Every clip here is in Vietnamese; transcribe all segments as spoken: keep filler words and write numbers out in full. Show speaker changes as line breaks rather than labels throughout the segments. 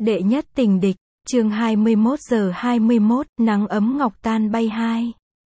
Đệ nhất tình địch, chương hai mươi mốt giờ hai mươi mốt, nắng ấm ngọc tan bay hai.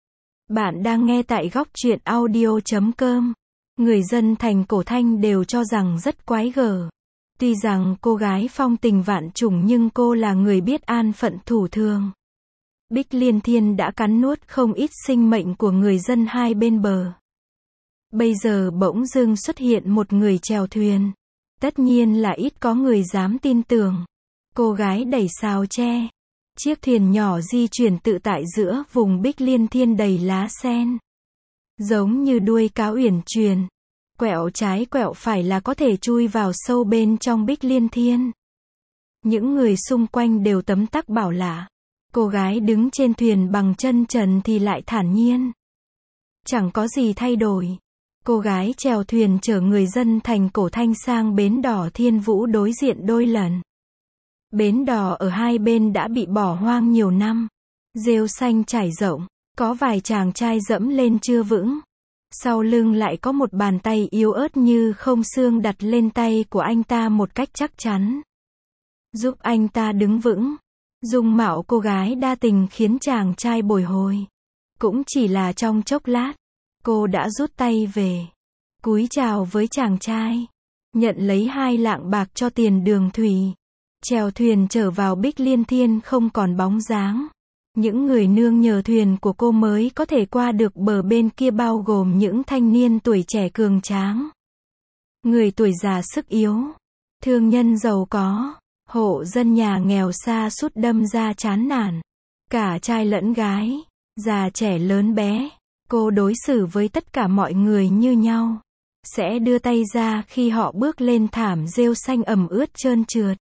Bạn đang nghe tại góc truyện audio chấm com. Người dân thành Cổ Thanh đều cho rằng rất quái gở. Tuy rằng cô gái phong tình vạn trùng nhưng cô là người biết an phận thủ thường. Bích Liên Thiên đã cắn nuốt không ít sinh mệnh của người dân hai bên bờ. Bây giờ bỗng dưng xuất hiện một người chèo thuyền. Tất nhiên là ít có người dám tin tưởng. Cô gái đẩy sào tre. Chiếc thuyền nhỏ di chuyển tự tại giữa vùng Bích Liên Thiên đầy lá sen. Giống như đuôi cá uyển chuyển. Quẹo trái quẹo phải là có thể chui vào sâu bên trong Bích Liên Thiên. Những người xung quanh đều tấm tắc bảo lạ. Cô gái đứng trên thuyền bằng chân trần thì lại thản nhiên. Chẳng có gì thay đổi. Cô gái chèo thuyền chở người dân thành Cổ Thanh sang bến đỏ Thiên Vũ đối diện đôi lần. Bến đỏ ở hai bên đã bị bỏ hoang nhiều năm. Rêu xanh trải rộng, có vài chàng trai dẫm lên chưa vững. Sau lưng lại có một bàn tay yếu ớt như không xương đặt lên tay của anh ta một cách chắc chắn. Giúp anh ta đứng vững. Dung mạo cô gái đa tình khiến chàng trai bồi hồi. Cũng chỉ là trong chốc lát, cô đã rút tay về. Cúi chào với chàng trai. Nhận lấy hai lạng bạc cho tiền đường thủy. Chèo thuyền trở vào Bích Liên Thiên không còn bóng dáng. Những người nương nhờ thuyền của cô mới có thể qua được bờ bên kia bao gồm những thanh niên tuổi trẻ cường tráng. Người tuổi già sức yếu. Thương nhân giàu có. Hộ dân nhà nghèo xa sút đâm ra chán nản. Cả trai lẫn gái. Già trẻ lớn bé. Cô đối xử với tất cả mọi người như nhau. Sẽ đưa tay ra khi họ bước lên thảm rêu xanh ẩm ướt trơn trượt.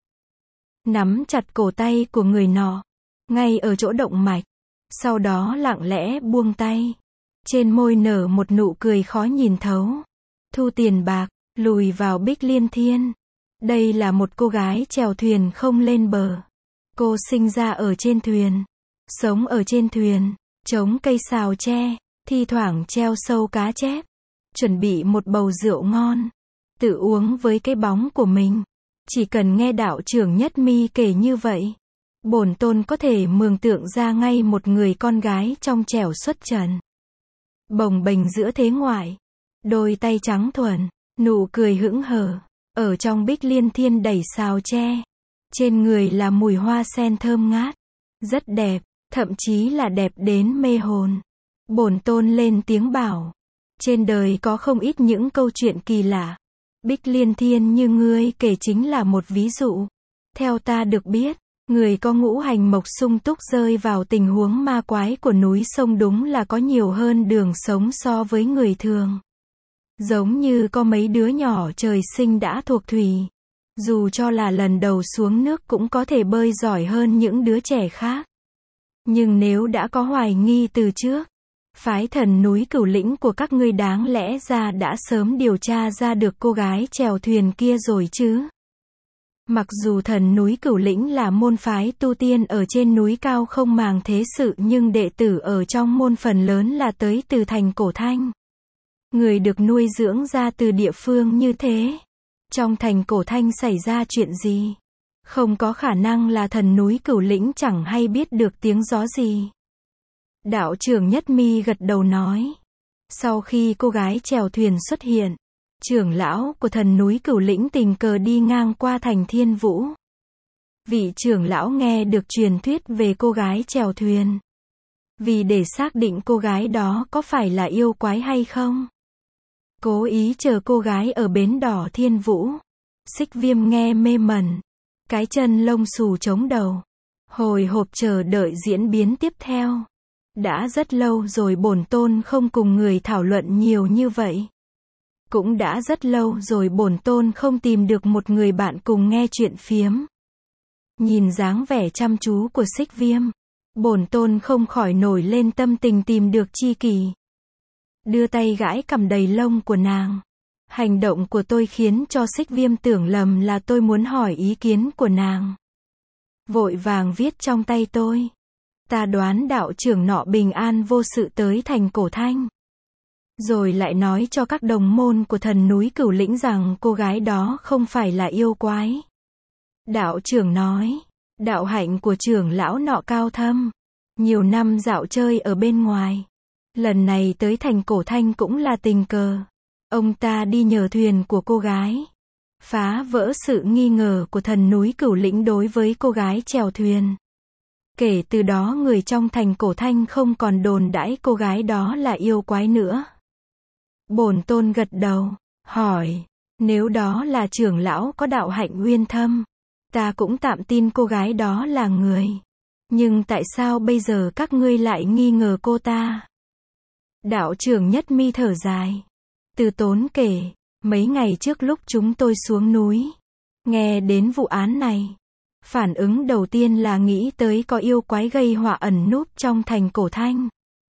Nắm chặt cổ tay của người nọ. Ngay ở chỗ động mạch. Sau đó lặng lẽ buông tay. Trên môi nở một nụ cười khó nhìn thấu. Thu tiền bạc, lùi vào Bích Liên Thiên. Đây là một cô gái chèo thuyền không lên bờ. Cô sinh ra ở trên thuyền. Sống ở trên thuyền. Chống cây sào tre. Thi thoảng treo sâu cá chép. Chuẩn bị một bầu rượu ngon. Tự uống với cái bóng của mình. Chỉ cần nghe đạo trưởng Nhất Mi kể như vậy. Bổn tôn có thể mường tượng ra ngay một người con gái trong trẻo xuất trần. Bồng bềnh giữa thế ngoại. Đôi tay trắng thuần. Nụ cười hững hờ. Ở trong Bích Liên Thiên đẩy sào tre. Trên người là mùi hoa sen thơm ngát. Rất đẹp. Thậm chí là đẹp đến mê hồn. Bổn tôn lên tiếng bảo. Trên đời có không ít những câu chuyện kỳ lạ. Bích Liên Thiên như ngươi kể chính là một ví dụ. Theo ta được biết, người có ngũ hành mộc sung túc rơi vào tình huống ma quái của núi sông đúng là có nhiều hơn đường sống so với người thường. Giống như có mấy đứa nhỏ trời sinh đã thuộc thủy. Dù cho là lần đầu xuống nước cũng có thể bơi giỏi hơn những đứa trẻ khác. Nhưng nếu đã có hoài nghi từ trước, phái thần núi Cửu Lĩnh của các ngươi đáng lẽ ra đã sớm điều tra ra được cô gái chèo thuyền kia rồi chứ. Mặc dù thần núi Cửu Lĩnh là môn phái tu tiên ở trên núi cao không màng thế sự nhưng đệ tử ở trong môn phần lớn là tới từ thành Cổ Thanh. Người được nuôi dưỡng ra từ địa phương như thế. Trong thành Cổ Thanh xảy ra chuyện gì? Không có khả năng là thần núi Cửu Lĩnh chẳng hay biết được tiếng gió gì. Đạo trưởng Nhất Mi gật đầu nói. Sau khi cô gái chèo thuyền xuất hiện, trưởng lão của thần núi Cửu Lĩnh tình cờ đi ngang qua thành Thiên Vũ. Vị trưởng lão nghe được truyền thuyết về cô gái chèo thuyền. Vì để xác định cô gái đó có phải là yêu quái hay không, cố ý chờ cô gái ở bến đỏ Thiên Vũ. Xích Viêm nghe mê mẩn. Cái chân lông xù chống đầu. Hồi hộp chờ đợi diễn biến tiếp theo. Đã rất lâu rồi bổn tôn không cùng người thảo luận nhiều như vậy. Cũng đã rất lâu rồi bổn tôn không tìm được một người bạn cùng nghe chuyện phiếm. Nhìn dáng vẻ chăm chú của Xích Viêm, bổn tôn không khỏi nổi lên tâm tình tìm được tri kỷ. Đưa tay gãi cằm đầy lông của nàng. Hành động của tôi khiến cho Xích Viêm tưởng lầm là tôi muốn hỏi ý kiến của nàng. Vội vàng viết trong tay tôi. Ta đoán đạo trưởng nọ bình an vô sự tới thành Cổ Thanh. Rồi lại nói cho các đồng môn của thần núi Cửu Lĩnh rằng cô gái đó không phải là yêu quái. Đạo trưởng nói, đạo hạnh của trưởng lão nọ cao thâm. Nhiều năm dạo chơi ở bên ngoài. Lần này tới thành Cổ Thanh cũng là tình cờ. Ông ta đi nhờ thuyền của cô gái. Phá vỡ sự nghi ngờ của thần núi Cửu Lĩnh đối với cô gái chèo thuyền. Kể từ đó người trong thành Cổ Thanh không còn đồn đãi cô gái đó là yêu quái nữa. Bổn tôn gật đầu, hỏi, nếu đó là trưởng lão có đạo hạnh uyên thâm, ta cũng tạm tin cô gái đó là người. Nhưng tại sao bây giờ các ngươi lại nghi ngờ cô ta? Đạo trưởng Nhất Mi thở dài. Từ Tốn kể, mấy ngày trước lúc chúng tôi xuống núi, nghe đến vụ án này, phản ứng đầu tiên là nghĩ tới có yêu quái gây họa ẩn núp trong thành Cổ Thanh.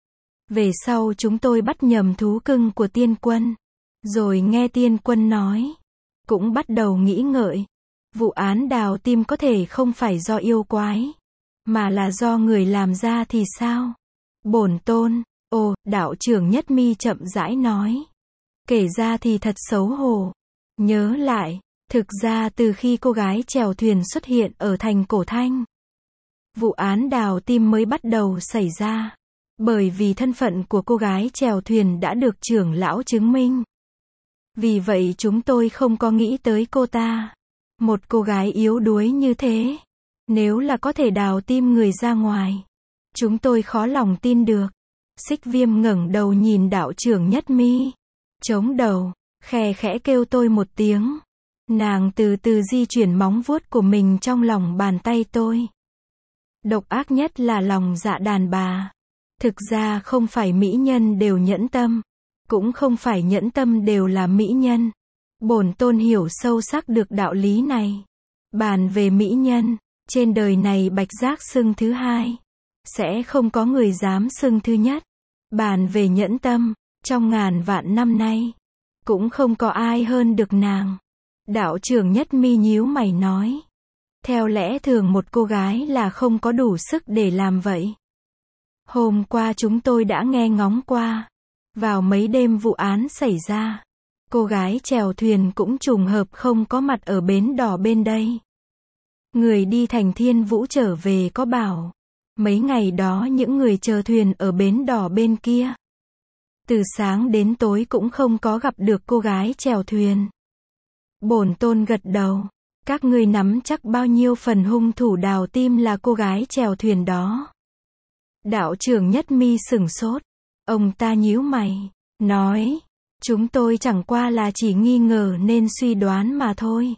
Về sau chúng tôi bắt nhầm thú cưng của tiên quân, rồi nghe tiên quân nói, cũng bắt đầu nghĩ ngợi, vụ án đào tim có thể không phải do yêu quái, mà là do người làm ra thì sao? Bổn tôn, ồ, đạo trưởng Nhất Mi chậm rãi nói. Kể ra thì thật xấu hổ. Nhớ lại, thực ra từ khi cô gái chèo thuyền xuất hiện ở thành Cổ Thanh, vụ án đào tim mới bắt đầu xảy ra. Bởi vì thân phận của cô gái chèo thuyền đã được trưởng lão chứng minh. Vì vậy chúng tôi không có nghĩ tới cô ta. Một cô gái yếu đuối như thế, nếu là có thể đào tim người ra ngoài, chúng tôi khó lòng tin được. Xích Viêm ngẩng đầu nhìn đạo trưởng Nhất Mi, chống đầu, khe khẽ kêu tôi một tiếng. Nàng từ từ di chuyển móng vuốt của mình trong lòng bàn tay tôi. Độc ác nhất là lòng dạ đàn bà. Thực ra không phải mỹ nhân đều nhẫn tâm, cũng không phải nhẫn tâm đều là mỹ nhân. Bổn tôn hiểu sâu sắc được đạo lý này. Bàn về mỹ nhân, trên đời này Bạch Giác xưng thứ hai, sẽ không có người dám xưng thứ nhất. Bàn về nhẫn tâm, trong ngàn vạn năm nay, cũng không có ai hơn được nàng. Đạo trưởng Nhất Mi nhíu mày nói, theo lẽ thường một cô gái là không có đủ sức để làm vậy. Hôm qua chúng tôi đã nghe ngóng qua, vào mấy đêm vụ án xảy ra, cô gái chèo thuyền cũng trùng hợp không có mặt ở bến đò bên đây. Người đi thành Thiên Vũ trở về có bảo, mấy ngày đó những người chờ thuyền ở bến đò bên kia, từ sáng đến tối cũng không có gặp được cô gái chèo thuyền. Bổn tôn gật đầu, các ngươi nắm chắc bao nhiêu phần hung thủ đào tim là cô gái chèo thuyền đó? Đạo trưởng Nhất Mi sửng sốt, ông ta nhíu mày, nói, chúng tôi chẳng qua là chỉ nghi ngờ nên suy đoán mà thôi.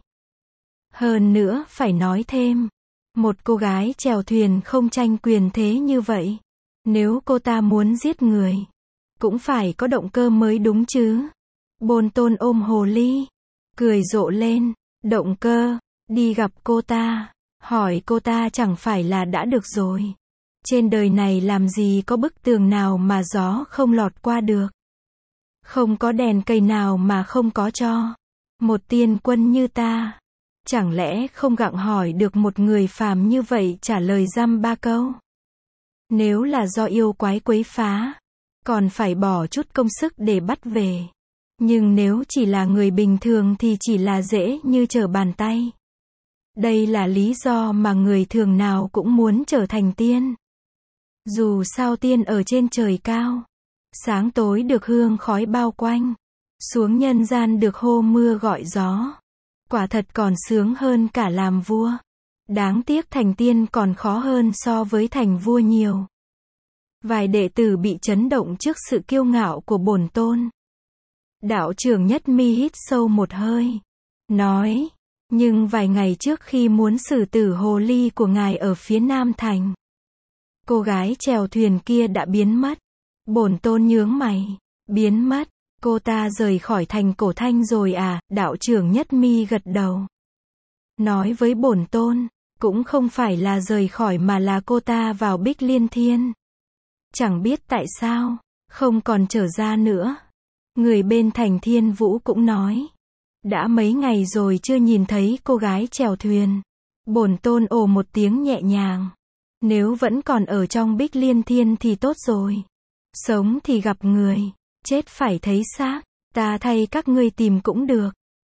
Hơn nữa phải nói thêm, một cô gái chèo thuyền không tranh quyền thế như vậy, nếu cô ta muốn giết người, cũng phải có động cơ mới đúng chứ. Bổn tôn ôm hồ ly, cười rộ lên, động cơ, đi gặp cô ta, hỏi cô ta chẳng phải là đã được rồi. Trên đời này làm gì có bức tường nào mà gió không lọt qua được. Không có đèn cây nào mà không có cho. Một tiên quân như ta, chẳng lẽ không gặng hỏi được một người phàm như vậy trả lời dăm ba câu. Nếu là do yêu quái quấy phá, còn phải bỏ chút công sức để bắt về. Nhưng nếu chỉ là người bình thường thì chỉ là dễ như trở bàn tay. Đây là lý do mà người thường nào cũng muốn trở thành tiên. Dù sao tiên ở trên trời cao, sáng tối được hương khói bao quanh, xuống nhân gian được hô mưa gọi gió. Quả thật còn sướng hơn cả làm vua. Đáng tiếc thành tiên còn khó hơn so với thành vua nhiều. Vài đệ tử bị chấn động trước sự kiêu ngạo của bổn tôn. Đạo trưởng Nhất Mi hít sâu một hơi, nói, nhưng vài ngày trước khi muốn xử tử hồ ly của ngài ở phía Nam Thành, cô gái chèo thuyền kia đã biến mất. Bổn tôn nhướng mày, biến mất, cô ta rời khỏi thành Cổ Thanh rồi à? Đạo trưởng Nhất Mi gật đầu, nói với bổn tôn, cũng không phải là rời khỏi mà là cô ta vào Bích Liên Thiên. Chẳng biết tại sao, không còn trở ra nữa. Người bên thành Thiên Vũ cũng nói, đã mấy ngày rồi chưa nhìn thấy cô gái chèo thuyền. Bổn tôn ồ một tiếng nhẹ nhàng, nếu vẫn còn ở trong Bích Liên Thiên thì tốt rồi. Sống thì gặp người, chết phải thấy xác, ta thay các ngươi tìm cũng được.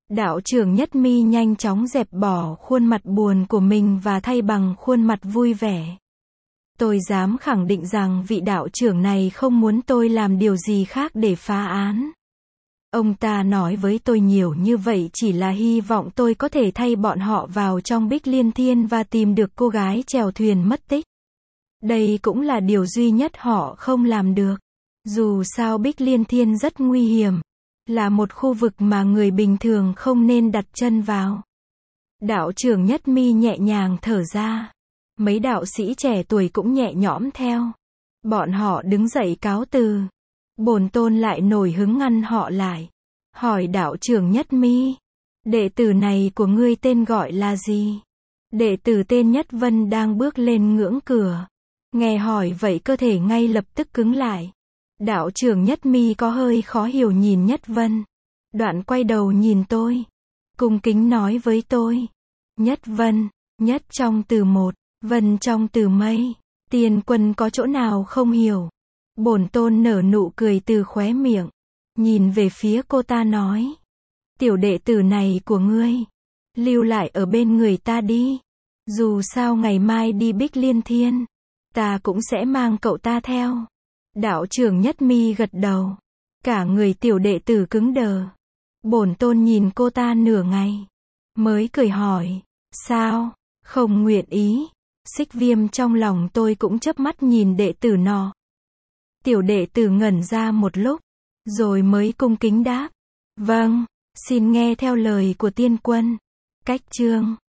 Đạo trưởng Nhất Mi nhanh chóng dẹp bỏ khuôn mặt buồn của mình và thay bằng khuôn mặt vui vẻ. Tôi dám khẳng định rằng vị đạo trưởng này không muốn tôi làm điều gì khác để phá án. Ông ta nói với tôi nhiều như vậy chỉ là hy vọng tôi có thể thay bọn họ vào trong Bích Liên Thiên và tìm được cô gái chèo thuyền mất tích. Đây cũng là điều duy nhất họ không làm được. Dù sao Bích Liên Thiên rất nguy hiểm, là một khu vực mà người bình thường không nên đặt chân vào. Đạo trưởng Nhất Mi nhẹ nhàng thở ra. Mấy đạo sĩ trẻ tuổi cũng nhẹ nhõm theo. Bọn họ đứng dậy cáo từ. Bổn tôn lại nổi hứng ngăn họ lại. Hỏi đạo trưởng Nhất Mi, đệ tử này của ngươi tên gọi là gì? Đệ tử tên Nhất Vân đang bước lên ngưỡng cửa. Nghe hỏi vậy cơ thể ngay lập tức cứng lại. Đạo trưởng Nhất Mi có hơi khó hiểu nhìn Nhất Vân. Đoạn quay đầu nhìn tôi. Cung kính nói với tôi. Nhất Vân, nhất trong từ một, vân trong từ mây. Tiền Quân có chỗ nào không hiểu? Bổn tôn nở nụ cười từ khóe miệng. Nhìn về phía cô ta nói. Tiểu đệ tử này của ngươi, lưu lại ở bên người ta đi. Dù sao ngày mai đi Bích Liên Thiên, ta cũng sẽ mang cậu ta theo. Đạo trưởng Nhất Mi gật đầu. Cả người tiểu đệ tử cứng đờ. Bổn tôn nhìn cô ta nửa ngày, mới cười hỏi. Sao, không nguyện ý? Xích Viêm trong lòng tôi cũng chớp mắt nhìn đệ tử nọ. Tiểu đệ tử ngẩn ra một lúc, rồi mới cung kính đáp. Vâng, xin nghe theo lời của tiên quân. Cách chương